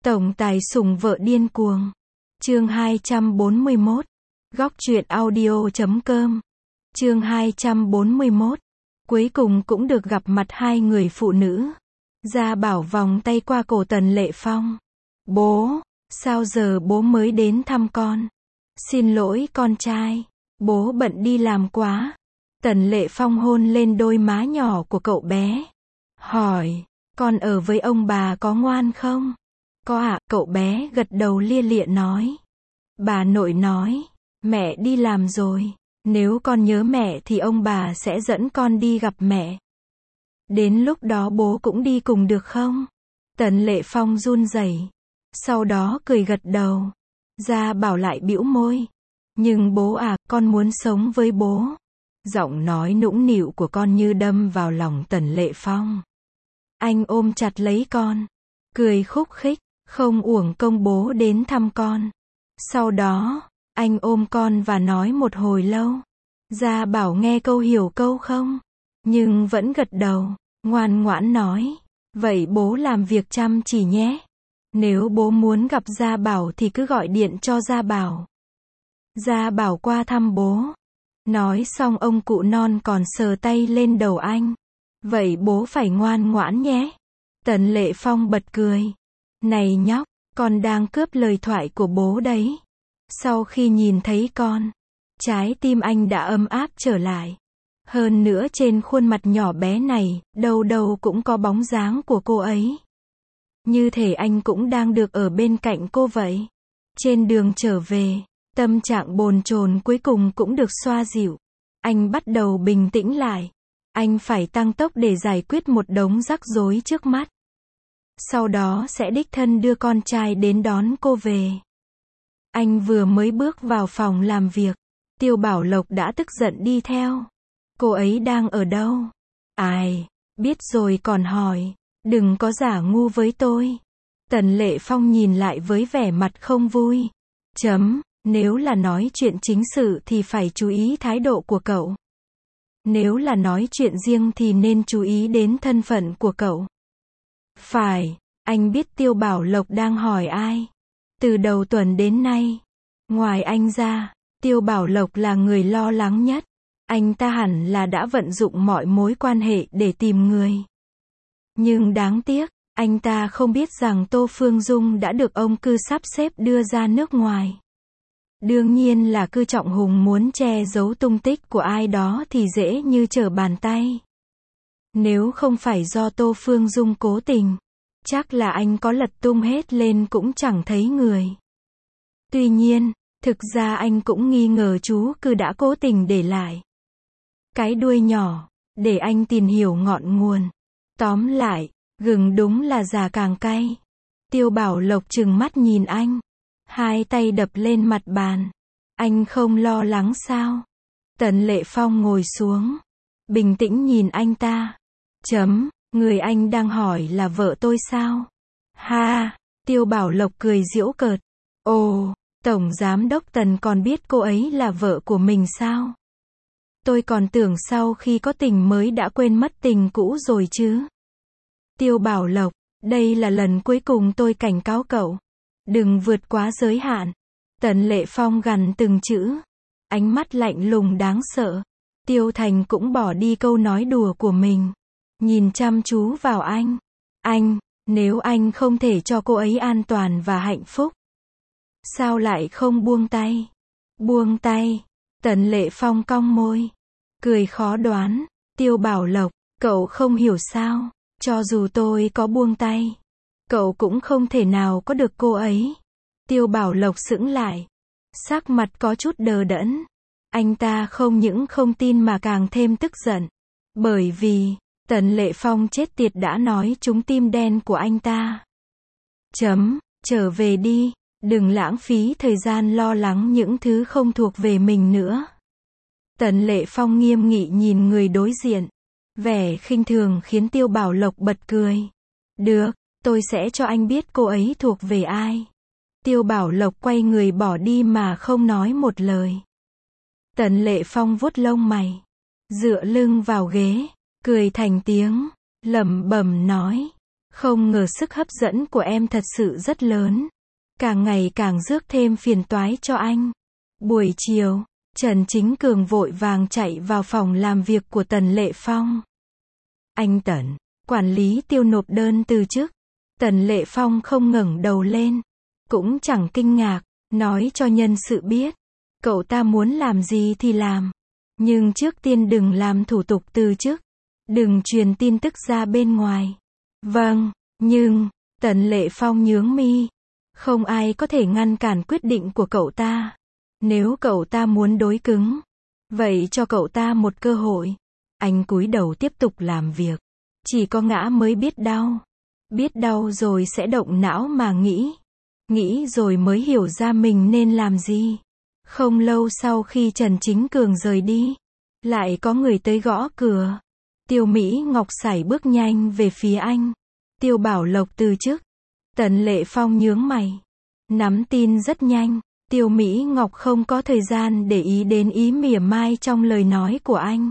Tổng tài sủng vợ điên cuồng. Chương 241. Góc truyện audio.com. Chương 241. Cuối cùng cũng được gặp mặt hai người phụ nữ. Gia Bảo vòng tay qua cổ Tần Lệ Phong. Bố, sao giờ bố mới đến thăm con? Xin lỗi con trai, bố bận đi làm quá. Tần Lệ Phong hôn lên đôi má nhỏ của cậu bé. Hỏi, con ở với ông bà có ngoan không? Có ạ, cậu bé gật đầu lia lịa nói. Bà nội nói, mẹ đi làm rồi, nếu con nhớ mẹ thì ông bà sẽ dẫn con đi gặp mẹ. Đến lúc đó bố cũng đi cùng được không? Tần Lệ Phong run rẩy, sau đó cười gật đầu. Gia Bảo lại bĩu môi. Nhưng bố à, con muốn sống với bố. Giọng nói nũng nịu của con như đâm vào lòng Tần Lệ Phong. Anh ôm chặt lấy con, cười khúc khích, không uổng công bố đến thăm con. Sau đó, anh ôm con và nói một hồi lâu. Gia Bảo nghe câu hiểu câu không, nhưng vẫn gật đầu, ngoan ngoãn nói. Vậy bố làm việc chăm chỉ nhé. Nếu bố muốn gặp Gia Bảo thì cứ gọi điện cho Gia Bảo. Gia Bảo qua thăm bố. Nói xong ông cụ non còn sờ tay lên đầu anh. Vậy bố phải ngoan ngoãn nhé. Tần Lệ Phong bật cười. Này nhóc, con đang cướp lời thoại của bố đấy. Sau khi nhìn thấy con, trái tim anh đã ấm áp trở lại. Hơn nữa trên khuôn mặt nhỏ bé này, đâu đâu cũng có bóng dáng của cô ấy. Như thể anh cũng đang được ở bên cạnh cô vậy. Trên đường trở về, tâm trạng bồn chồn cuối cùng cũng được xoa dịu. Anh bắt đầu bình tĩnh lại. Anh phải tăng tốc để giải quyết một đống rắc rối trước mắt. Sau đó sẽ đích thân đưa con trai đến đón cô về. Anh vừa mới bước vào phòng làm việc, Tiêu Bảo Lộc đã tức giận đi theo. Cô ấy đang ở đâu? Ai, biết rồi còn hỏi, đừng có giả ngu với tôi. Tần Lệ Phong nhìn lại với vẻ mặt không vui. Nếu là nói chuyện chính sự thì phải chú ý thái độ của cậu. Nếu là nói chuyện riêng thì nên chú ý đến thân phận của cậu. Phải, anh biết Tiêu Bảo Lộc đang hỏi ai. Từ đầu tuần đến nay, ngoài anh ra, Tiêu Bảo Lộc là người lo lắng nhất. Anh ta hẳn là đã vận dụng mọi mối quan hệ để tìm người. Nhưng đáng tiếc, anh ta không biết rằng Tô Phương Dung đã được ông Cư sắp xếp đưa ra nước ngoài. Đương nhiên là Cư Trọng Hùng muốn che giấu tung tích của ai đó thì dễ như trở bàn tay. Nếu không phải do Tô Phương Dung cố tình, chắc là anh có lật tung hết lên cũng chẳng thấy người. Tuy nhiên, thực ra anh cũng nghi ngờ chú Cư đã cố tình để lại cái đuôi nhỏ, để anh tìm hiểu ngọn nguồn. Tóm lại, gừng đúng là già càng cay. Tiêu Bảo Lộc trừng mắt nhìn anh, hai tay đập lên mặt bàn. Anh không lo lắng sao? Tần Lệ Phong ngồi xuống, bình tĩnh nhìn anh ta. Người anh đang hỏi là vợ tôi sao? Ha, Tiêu Bảo Lộc cười giễu cợt. Ồ, Tổng Giám đốc Tần còn biết cô ấy là vợ của mình sao? Tôi còn tưởng sau khi có tình mới đã quên mất tình cũ rồi chứ. Tiêu Bảo Lộc, đây là lần cuối cùng tôi cảnh cáo cậu. Đừng vượt quá giới hạn. Tần Lệ Phong gằn từng chữ. Ánh mắt lạnh lùng đáng sợ. Tiêu Thành cũng bỏ đi câu nói đùa của mình. Nhìn chăm chú vào anh. Nếu anh không thể cho cô ấy an toàn và hạnh phúc, sao lại không buông tay? Buông tay. Tần Lệ Phong cong môi, cười khó đoán. Tiêu Bảo Lộc, cậu không hiểu sao? Cho dù tôi có buông tay, cậu cũng không thể nào có được cô ấy. Tiêu Bảo Lộc sững lại, sắc mặt có chút đờ đẫn. Anh ta không những không tin mà càng thêm tức giận. Bởi vì, Tần Lệ Phong chết tiệt đã nói trúng tim đen của anh ta. Trở về đi, đừng lãng phí thời gian lo lắng những thứ không thuộc về mình nữa. Tần Lệ Phong nghiêm nghị nhìn người đối diện. Vẻ khinh thường khiến Tiêu Bảo Lộc bật cười. Được, tôi sẽ cho anh biết cô ấy thuộc về ai. Tiêu Bảo Lộc quay người bỏ đi mà không nói một lời. Tần Lệ Phong vuốt lông mày, dựa lưng vào ghế, cười thành tiếng, lẩm bẩm nói. Không ngờ sức hấp dẫn của em thật sự rất lớn. Càng ngày càng rước thêm phiền toái cho anh. Buổi chiều, Trần Chính Cường vội vàng chạy vào phòng làm việc của Tần Lệ Phong. Anh Tần, quản lý Tiêu nộp đơn từ chức. Tần Lệ Phong không ngẩng đầu lên, cũng chẳng kinh ngạc, nói cho nhân sự biết. Cậu ta muốn làm gì thì làm. Nhưng trước tiên đừng làm thủ tục từ chức. Đừng truyền tin tức ra bên ngoài. Vâng, nhưng, Tần Lệ Phong nhướng mi. Không ai có thể ngăn cản quyết định của cậu ta. Nếu cậu ta muốn đối cứng, vậy cho cậu ta một cơ hội. Anh cúi đầu tiếp tục làm việc. Chỉ có ngã mới biết đau. Biết đau rồi sẽ động não mà nghĩ. Nghĩ rồi mới hiểu ra mình nên làm gì. Không lâu sau khi Trần Chính Cường rời đi, lại có người tới gõ cửa. Tiêu Mỹ Ngọc sải bước nhanh về phía anh. Tiêu Bảo Lộc từ chức. Tần Lệ Phong nhướng mày. Nắm tin rất nhanh. Tiêu Mỹ Ngọc không có thời gian để ý đến ý mỉa mai trong lời nói của anh.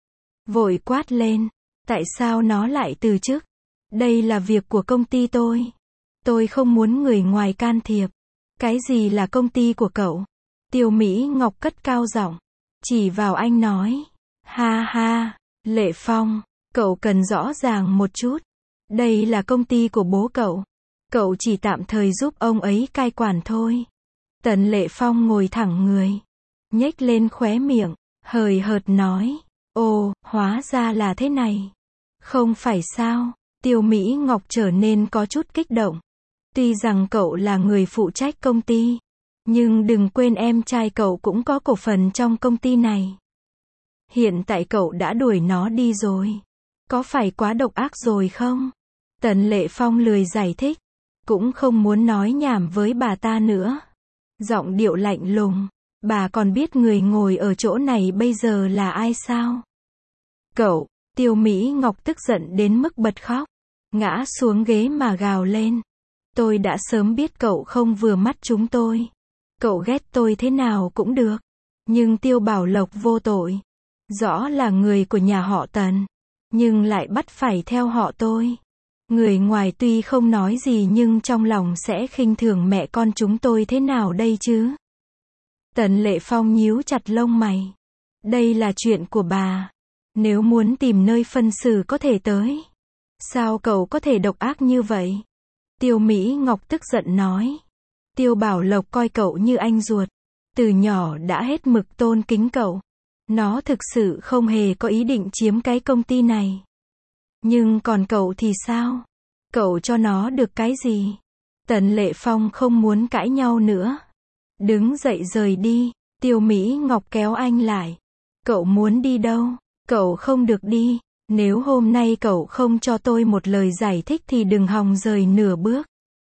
Vội quát lên. Tại sao nó lại từ chức? Đây là việc của công ty tôi. Tôi không muốn người ngoài can thiệp. Cái gì là công ty của cậu? Tiêu Mỹ Ngọc cất cao giọng, chỉ vào anh nói. Ha ha, Lệ Phong, cậu cần rõ ràng một chút. Đây là công ty của bố cậu. Cậu chỉ tạm thời giúp ông ấy cai quản thôi. Tần Lệ Phong ngồi thẳng người, nhếch lên khóe miệng, hời hợt nói. Ồ, hóa ra là thế này. Không phải sao? Tiêu Mỹ Ngọc trở nên có chút kích động. Tuy rằng cậu là người phụ trách công ty, nhưng đừng quên em trai cậu cũng có cổ phần trong công ty này. Hiện tại cậu đã đuổi nó đi rồi. Có phải quá độc ác rồi không? Tần Lệ Phong lười giải thích, cũng không muốn nói nhảm với bà ta nữa. Giọng điệu lạnh lùng. Bà còn biết người ngồi ở chỗ này bây giờ là ai sao? Cậu, Tiêu Mỹ Ngọc tức giận đến mức bật khóc. Ngã xuống ghế mà gào lên. Tôi đã sớm biết cậu không vừa mắt chúng tôi. Cậu ghét tôi thế nào cũng được. Nhưng Tiêu Bảo Lộc vô tội. Rõ là người của nhà họ Tần. Nhưng lại bắt phải theo họ tôi. Người ngoài tuy không nói gì nhưng trong lòng sẽ khinh thường mẹ con chúng tôi thế nào đây chứ? Tần Lệ Phong nhíu chặt lông mày. Đây là chuyện của bà. Nếu muốn tìm nơi phân xử có thể tới. Sao cậu có thể độc ác như vậy? Tiêu Mỹ Ngọc tức giận nói. Tiêu Bảo Lộc coi cậu như anh ruột. Từ nhỏ đã hết mực tôn kính cậu. Nó thực sự không hề có ý định chiếm cái công ty này. Nhưng còn cậu thì sao? Cậu cho nó được cái gì? Tần Lệ Phong không muốn cãi nhau nữa. Đứng dậy rời đi. Tiêu Mỹ Ngọc kéo anh lại. Cậu muốn đi đâu? Cậu không được đi. Nếu hôm nay cậu không cho tôi một lời giải thích thì đừng hòng rời nửa bước.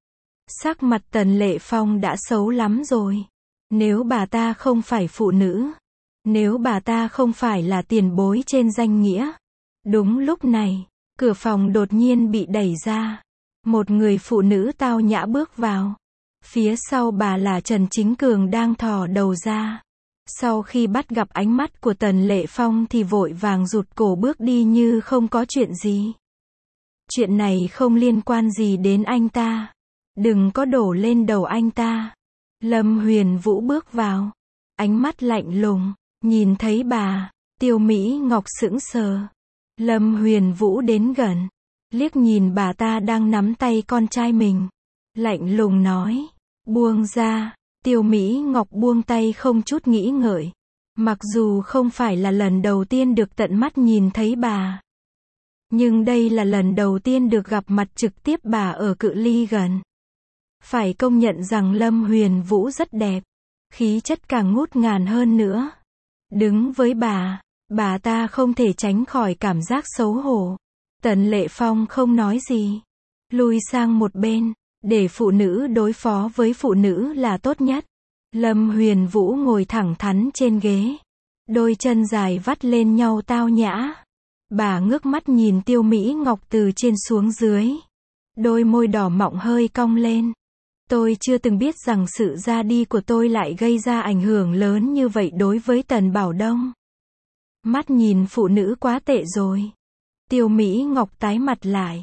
Sắc mặt Tần Lệ Phong đã xấu lắm rồi. Nếu bà ta không phải phụ nữ. Nếu bà ta không phải là tiền bối trên danh nghĩa. Đúng lúc này, cửa phòng đột nhiên bị đẩy ra. Một người phụ nữ tao nhã bước vào. Phía sau bà là Trần Chính Cường đang thò đầu ra. Sau khi bắt gặp ánh mắt của Tần Lệ Phong thì vội vàng rụt cổ bước đi như không có chuyện gì. Chuyện này không liên quan gì đến anh ta. Đừng có đổ lên đầu anh ta. Lâm Huyền Vũ bước vào. Ánh mắt lạnh lùng. Nhìn thấy bà, Tiêu Mỹ Ngọc sững sờ. Lâm Huyền Vũ đến gần. Liếc nhìn bà ta đang nắm tay con trai mình. Lạnh lùng nói. Buông ra. Tiêu Mỹ Ngọc buông tay không chút nghĩ ngợi. Mặc dù không phải là lần đầu tiên được tận mắt nhìn thấy bà. Nhưng đây là lần đầu tiên được gặp mặt trực tiếp bà ở cự ly gần. Phải công nhận rằng Lâm Huyền Vũ rất đẹp. Khí chất càng ngút ngàn hơn nữa. Đứng với bà ta không thể tránh khỏi cảm giác xấu hổ. Tần Lệ Phong không nói gì. Lùi sang một bên. Để phụ nữ đối phó với phụ nữ là tốt nhất. Lâm Huyền Vũ ngồi thẳng thắn trên ghế. Đôi chân dài vắt lên nhau tao nhã. Bà ngước mắt nhìn Tiêu Mỹ Ngọc từ trên xuống dưới. Đôi môi đỏ mọng hơi cong lên. Tôi chưa từng biết rằng sự ra đi của tôi lại gây ra ảnh hưởng lớn như vậy đối với Tần Bảo Đông. Mắt nhìn phụ nữ quá tệ rồi. Tiêu Mỹ Ngọc tái mặt lại.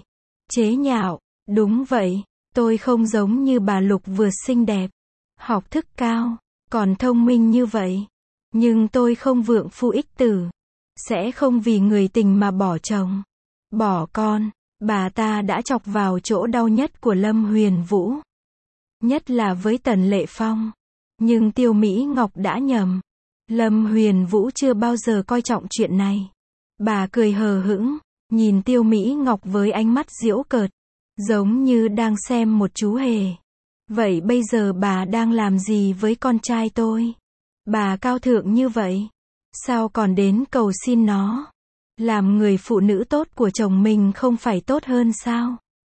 Chế nhạo, đúng vậy, tôi không giống như bà Lục vừa xinh đẹp, học thức cao, còn thông minh như vậy. Nhưng tôi không vượng phu ích tử, sẽ không vì người tình mà bỏ chồng, bỏ con. Bà ta đã chọc vào chỗ đau nhất của Lâm Huyền Vũ. Nhất là với Tần Lệ Phong. Nhưng Tiêu Mỹ Ngọc đã nhầm. Lâm Huyền Vũ chưa bao giờ coi trọng chuyện này. Bà cười hờ hững, nhìn Tiêu Mỹ Ngọc với ánh mắt giễu cợt, giống như đang xem một chú hề. Vậy bây giờ bà đang làm gì với con trai tôi? Bà cao thượng như vậy, sao còn đến cầu xin nó? Làm người phụ nữ tốt của chồng mình không phải tốt hơn sao?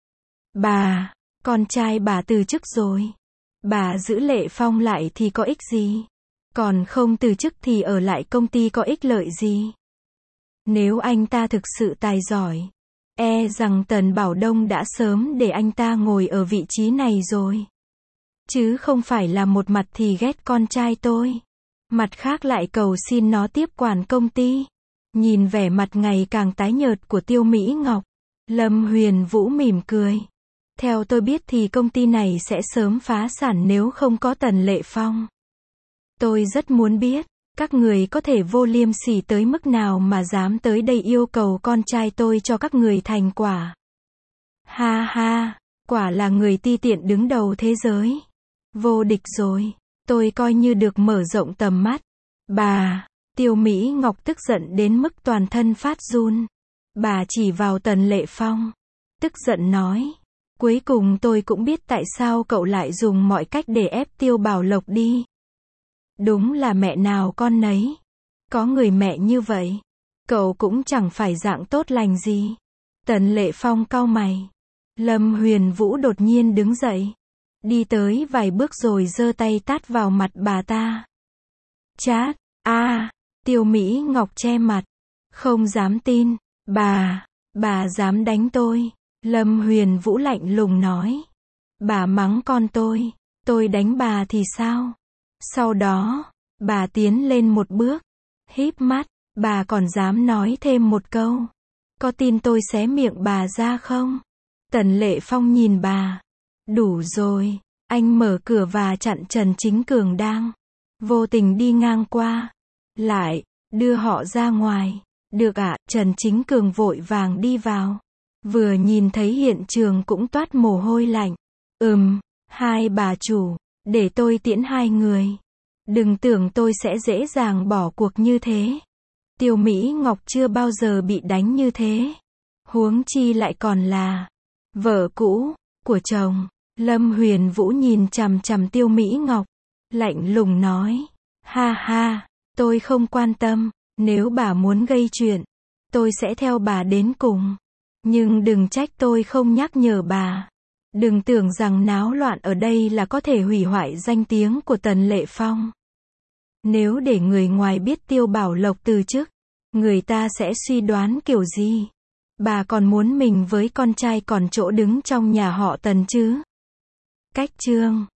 Bà, con trai bà từ chức rồi. Bà giữ Lệ Phong lại thì có ích gì? Còn không từ chức thì ở lại công ty có ích lợi gì? Nếu anh ta thực sự tài giỏi, e rằng Tần Bảo Đông đã sớm để anh ta ngồi ở vị trí này rồi. Chứ không phải là một mặt thì ghét con trai tôi, mặt khác lại cầu xin nó tiếp quản công ty. Nhìn vẻ mặt ngày càng tái nhợt của Tiêu Mỹ Ngọc, Lâm Huyền Vũ mỉm cười. Theo tôi biết thì công ty này sẽ sớm phá sản nếu không có Tần Lệ Phong. Tôi rất muốn biết, các người có thể vô liêm sỉ tới mức nào mà dám tới đây yêu cầu con trai tôi cho các người thành quả. Ha ha, quả là người ti tiện đứng đầu thế giới. Vô địch rồi, tôi coi như được mở rộng tầm mắt. Bà, Tiêu Mỹ Ngọc tức giận đến mức toàn thân phát run. Bà chỉ vào Tần Lệ Phong, tức giận nói. Cuối cùng tôi cũng biết tại sao cậu lại dùng mọi cách để ép Tiêu Bảo Lộc đi. Đúng là mẹ nào con nấy. Có người mẹ như vậy, cậu cũng chẳng phải dạng tốt lành gì. Tần Lệ Phong cau mày. Lâm Huyền Vũ đột nhiên đứng dậy, đi tới vài bước rồi giơ tay tát vào mặt bà ta. Chát, Tiêu Mỹ Ngọc che mặt, không dám tin. Bà dám đánh tôi. Lâm Huyền Vũ lạnh lùng nói. Bà mắng con tôi đánh bà thì sao? Sau đó, bà tiến lên một bước, híp mắt, bà còn dám nói thêm một câu. Có tin tôi xé miệng bà ra không? Tần Lệ Phong nhìn bà. Đủ rồi, anh mở cửa và chặn Trần Chính Cường đang vô tình đi ngang qua. Lại, đưa họ ra ngoài. Được ạ, Trần Chính Cường vội vàng đi vào. Vừa nhìn thấy hiện trường cũng toát mồ hôi lạnh. Hai bà chủ, để tôi tiễn hai người. Đừng tưởng tôi sẽ dễ dàng bỏ cuộc như thế. Tiêu Mỹ Ngọc chưa bao giờ bị đánh như thế. Huống chi lại còn là vợ cũ của chồng. Lâm Huyền Vũ nhìn chằm chằm Tiêu Mỹ Ngọc, lạnh lùng nói. Ha ha, tôi không quan tâm. Nếu bà muốn gây chuyện, tôi sẽ theo bà đến cùng. Nhưng đừng trách tôi không nhắc nhở bà. Đừng tưởng rằng náo loạn ở đây là có thể hủy hoại danh tiếng của Tần Lệ Phong. Nếu để người ngoài biết Tiêu Bảo Lộc từ chức, người ta sẽ suy đoán kiểu gì? Bà còn muốn mình với con trai còn chỗ đứng trong nhà họ Tần chứ? Cách chương